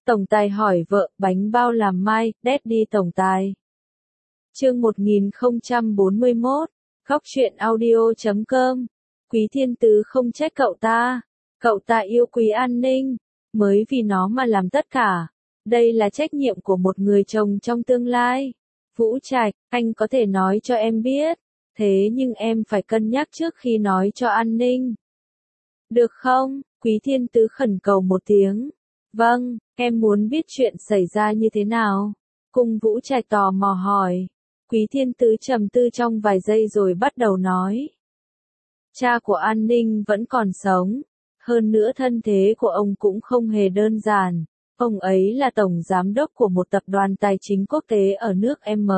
Tổng tài hỏi vợ, bánh bao làm mai, Daddy tổng tài. Chương 1041, Góc truyện audio.com. Quý Thiên Tứ không trách cậu ta yêu Quý An Ninh, mới vì nó mà làm tất cả. Đây là trách nhiệm của một người chồng trong tương lai. Vũ Trạch, anh có thể nói cho em biết, thế nhưng em phải cân nhắc trước khi nói cho An Ninh. Được không? Quý Thiên Tứ khẩn cầu một tiếng. Vâng, em muốn biết chuyện xảy ra như thế nào. Cung Vũ Trạch tò mò hỏi. Quý Thiên Tứ trầm tư trong vài giây rồi bắt đầu nói. Cha của An Ninh vẫn còn sống. Hơn nữa thân thế của ông cũng không hề đơn giản. Ông ấy là tổng giám đốc của một tập đoàn tài chính quốc tế ở nước M.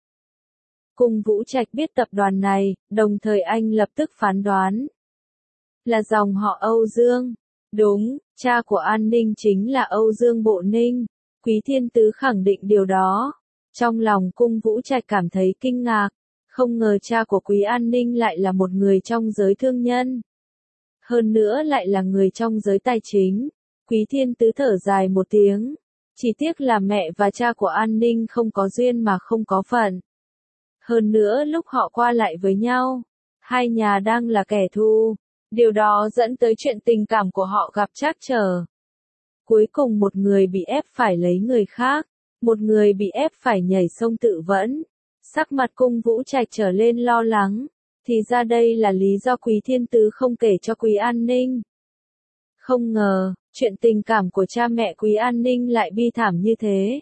Cung Vũ Trạch biết tập đoàn này, đồng thời anh lập tức phán đoán. Là dòng họ Âu Dương. Đúng, cha của An Ninh chính là Âu Dương Bộ Ninh. Quý Thiên Tứ khẳng định điều đó. Trong lòng Cung Vũ Trạch cảm thấy kinh ngạc. Không ngờ cha của Quý An Ninh lại là một người trong giới thương nhân. Hơn nữa lại là người trong giới tài chính. Quý Thiên Tứ thở dài một tiếng. Chỉ tiếc là mẹ và cha của An Ninh không có duyên mà không có phận. Hơn nữa lúc họ qua lại với nhau, hai nhà đang là kẻ thù. Điều đó dẫn tới chuyện tình cảm của họ gặp trắc trở. Cuối cùng một người bị ép phải lấy người khác, một người bị ép phải nhảy sông tự vẫn. Sắc mặt Cung Vũ Trạch trở lên lo lắng. Thì ra đây là lý do Quý Thiên Tứ không kể cho Quý An Ninh. Không ngờ, chuyện tình cảm của cha mẹ Quý An Ninh lại bi thảm như thế.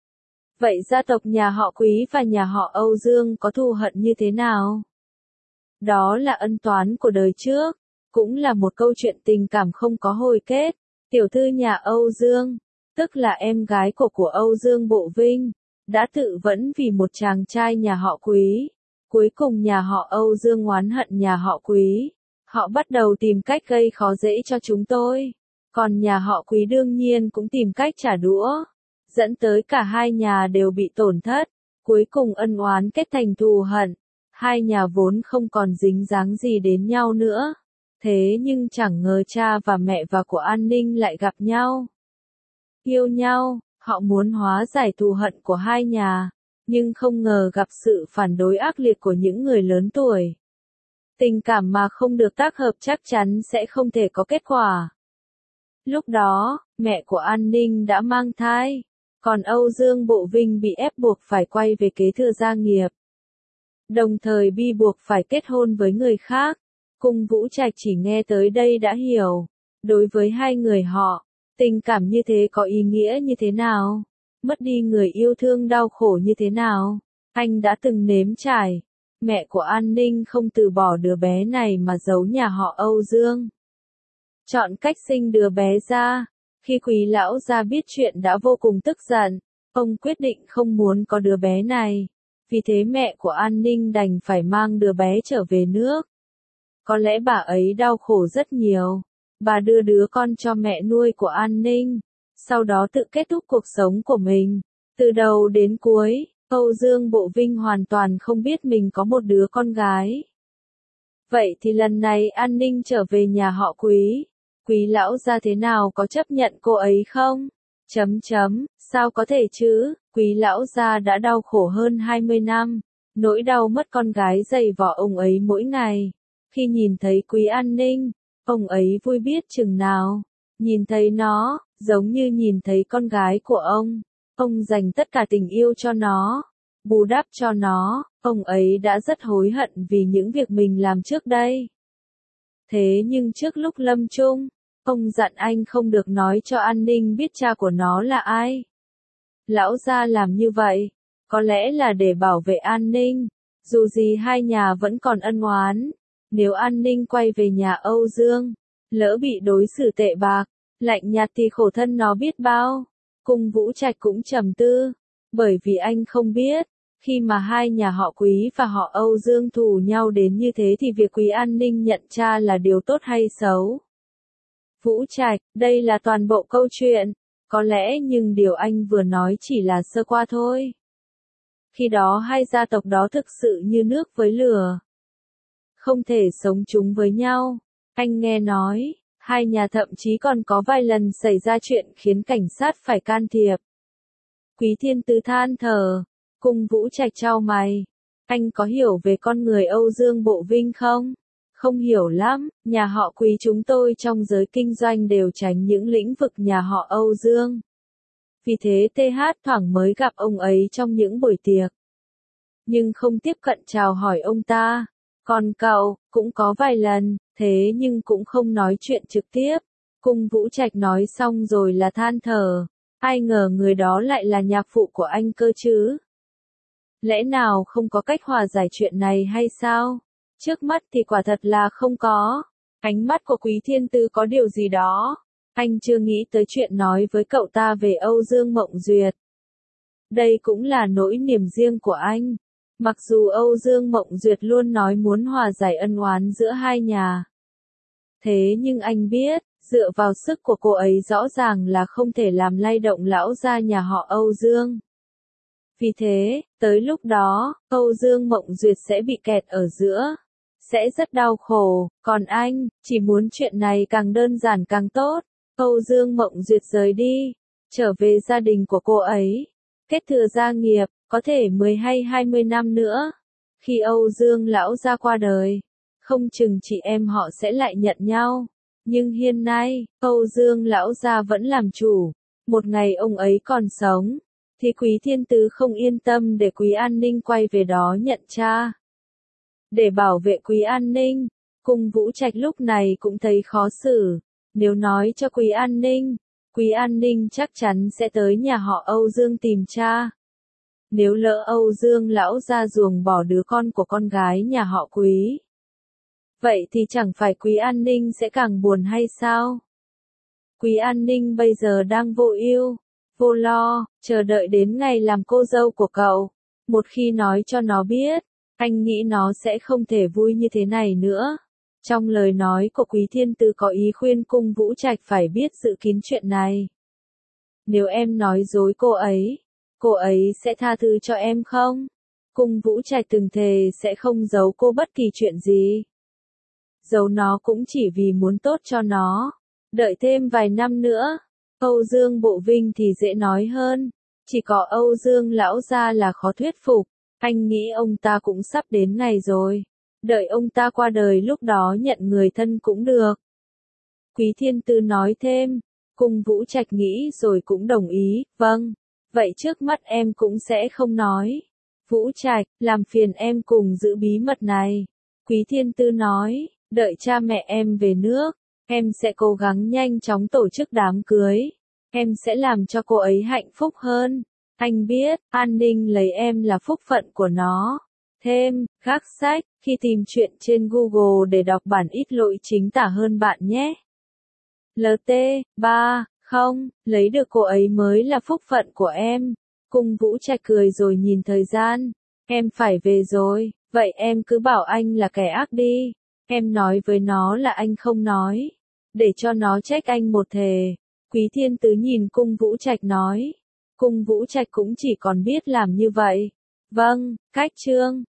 Vậy gia tộc nhà họ Quý và nhà họ Âu Dương có thù hận như thế nào? Đó là ân toán của đời trước, cũng là một câu chuyện tình cảm không có hồi kết. Tiểu thư nhà Âu Dương, tức là em gái của Âu Dương Bộ Vinh, đã tự vẫn vì một chàng trai nhà họ Quý. Cuối cùng nhà họ Âu Dương oán hận nhà họ Quý. Họ bắt đầu tìm cách gây khó dễ cho chúng tôi. Còn nhà họ Quý đương nhiên cũng tìm cách trả đũa. Dẫn tới cả hai nhà đều bị tổn thất. Cuối cùng ân oán kết thành thù hận. Hai nhà vốn không còn dính dáng gì đến nhau nữa. Thế nhưng chẳng ngờ cha và mẹ và của An Ninh lại gặp nhau. Yêu nhau, họ muốn hóa giải thù hận của hai nhà. Nhưng không ngờ gặp sự phản đối ác liệt của những người lớn tuổi. Tình cảm mà không được tác hợp chắc chắn sẽ không thể có kết quả. Lúc đó, mẹ của An Ninh đã mang thai, còn Âu Dương Bộ Vinh bị ép buộc phải quay về kế thừa gia nghiệp. Đồng thời bị buộc phải kết hôn với người khác. Cung Vũ Trạch chỉ nghe tới đây đã hiểu. Đối với hai người họ, tình cảm như thế có ý nghĩa như thế nào? Mất đi người yêu thương đau khổ như thế nào? Anh đã từng nếm trải. Mẹ của An Ninh không từ bỏ đứa bé này mà giấu nhà họ Âu Dương. Chọn cách sinh đứa bé ra. Khi Quý lão gia biết chuyện đã vô cùng tức giận. Ông quyết định không muốn có đứa bé này. Vì thế mẹ của An Ninh đành phải mang đứa bé trở về nước. Có lẽ bà ấy đau khổ rất nhiều. Bà đưa đứa con cho mẹ nuôi của An Ninh. Sau đó tự kết thúc cuộc sống của mình. Từ đầu đến cuối, Âu Dương Bộ Vinh hoàn toàn không biết mình có một đứa con gái. Vậy thì lần này An Ninh trở về nhà họ Quý. Quý lão gia thế nào có chấp nhận cô ấy không? Sao có thể chứ? Quý lão gia đã đau khổ hơn 20 năm. Nỗi đau mất con gái dày vò ông ấy mỗi ngày. Khi nhìn thấy Quý An Ninh, ông ấy vui biết chừng nào. Nhìn thấy nó, giống như nhìn thấy con gái của ông. Ông dành tất cả tình yêu cho nó, bù đắp cho nó. Ông ấy đã rất hối hận vì những việc mình làm trước đây. Thế nhưng trước lúc lâm chung, ông dặn anh không được nói cho An Ninh biết cha của nó là ai. Lão gia làm như vậy, có lẽ là để bảo vệ An Ninh. Dù gì hai nhà vẫn còn ân oán. Nếu An Ninh quay về nhà Âu Dương, lỡ bị đối xử tệ bạc, lạnh nhạt thì khổ thân nó biết bao. Cung Vũ Trạch cũng trầm tư, bởi vì anh không biết, khi mà hai nhà họ Quý và họ Âu Dương thù nhau đến như thế thì việc Quý An Ninh nhận cha là điều tốt hay xấu. Vũ Trạch, đây là toàn bộ câu chuyện, có lẽ nhưng điều anh vừa nói chỉ là sơ qua thôi. Khi đó hai gia tộc đó thực sự như nước với lửa. Không thể sống chung với nhau. Anh nghe nói, Hai nhà thậm chí còn có vài lần xảy ra chuyện khiến cảnh sát phải can thiệp. Quý Thiên Tứ than thở, Cung Vũ Trạch chau mày. Anh có hiểu về con người Âu Dương Bộ Vinh không? Không hiểu lắm, nhà họ Quý chúng tôi trong giới kinh doanh đều tránh những lĩnh vực nhà họ Âu Dương. Vì thế TH thoảng mới gặp ông ấy trong những buổi tiệc. Nhưng không tiếp cận chào hỏi ông ta. Còn cậu, cũng có vài lần, thế nhưng cũng không nói chuyện trực tiếp. Cung Vũ Trạch nói xong rồi là than thở. Ai ngờ người đó lại là nhạc phụ của anh cơ chứ? Lẽ nào không có cách hòa giải chuyện này hay sao? Trước mắt thì quả thật là không có. Ánh mắt của Quý Thiên Tứ có điều gì đó. Anh chưa nghĩ tới chuyện nói với cậu ta về Âu Dương Mộng Duyệt. Đây cũng là nỗi niềm riêng của anh. Mặc dù Âu Dương Mộng Duyệt luôn nói muốn hòa giải ân oán giữa hai nhà. Thế nhưng anh biết, dựa vào sức của cô ấy rõ ràng là không thể làm lay động lão gia nhà họ Âu Dương. Vì thế, tới lúc đó, Âu Dương Mộng Duyệt sẽ bị kẹt ở giữa. Sẽ rất đau khổ, còn anh, chỉ muốn chuyện này càng đơn giản càng tốt. Âu Dương Mộng Duyệt rời đi, trở về gia đình của cô ấy. Kết thừa gia nghiệp, có thể 10 hay 20 năm nữa. Khi Âu Dương lão gia qua đời, không chừng chị em họ sẽ lại nhận nhau. Nhưng hiện nay, Âu Dương lão gia vẫn làm chủ. Một ngày ông ấy còn sống, thì Quý Thiên Tứ không yên tâm để Quý An Ninh quay về đó nhận cha. Để bảo vệ Quý An Ninh, Cung Vũ Trạch lúc này cũng thấy khó xử. Nếu nói cho Quý An Ninh chắc chắn sẽ tới nhà họ Âu Dương tìm cha. Nếu lỡ Âu Dương lão ra ruồng bỏ đứa con của con gái nhà họ Quý, vậy thì chẳng phải Quý An Ninh sẽ càng buồn hay sao? Quý An Ninh bây giờ đang vô ưu, vô lo, chờ đợi đến ngày làm cô dâu của cậu. Một khi nói cho nó biết, anh nghĩ nó sẽ không thể vui như thế này nữa. Trong lời nói của Quý Thiên Tứ có ý khuyên Cung Vũ Trạch phải biết giữ kín chuyện này. Nếu em nói dối cô ấy sẽ tha thứ cho em không? Cung Vũ Trạch từng thề sẽ không giấu cô bất kỳ chuyện gì. Giấu nó cũng chỉ vì muốn tốt cho nó. Đợi thêm vài năm nữa, Âu Dương Bộ Vinh thì dễ nói hơn. Chỉ có Âu Dương lão gia là khó thuyết phục. Anh nghĩ ông ta cũng sắp đến ngày rồi. Đợi ông ta qua đời lúc đó nhận người thân cũng được. Quý Thiên Tứ nói thêm. Cung Vũ Trạch nghĩ rồi cũng đồng ý. Vâng, vậy trước mắt em cũng sẽ không nói. Vũ Trạch, làm phiền em cùng giữ bí mật này. Quý Thiên Tứ nói, đợi cha mẹ em về nước, em sẽ cố gắng nhanh chóng tổ chức đám cưới. Em sẽ làm cho cô ấy hạnh phúc hơn. Anh biết, An Ninh lấy em là phúc phận của nó. Thêm, gác sách, khi tìm chuyện trên Google để đọc bản ít lỗi chính tả hơn bạn nhé. LT, 3, không, lấy được cô ấy mới là phúc phận của em. Cung Vũ Trạch cười rồi nhìn thời gian. Em phải về rồi, vậy em cứ bảo anh là kẻ ác đi. Em nói với nó là anh không nói. Để cho nó trách anh một thề. Quý Thiên Tứ nhìn Cung Vũ Trạch nói. Cung Vũ Trạch cũng chỉ còn biết làm như vậy. Vâng, cách chương.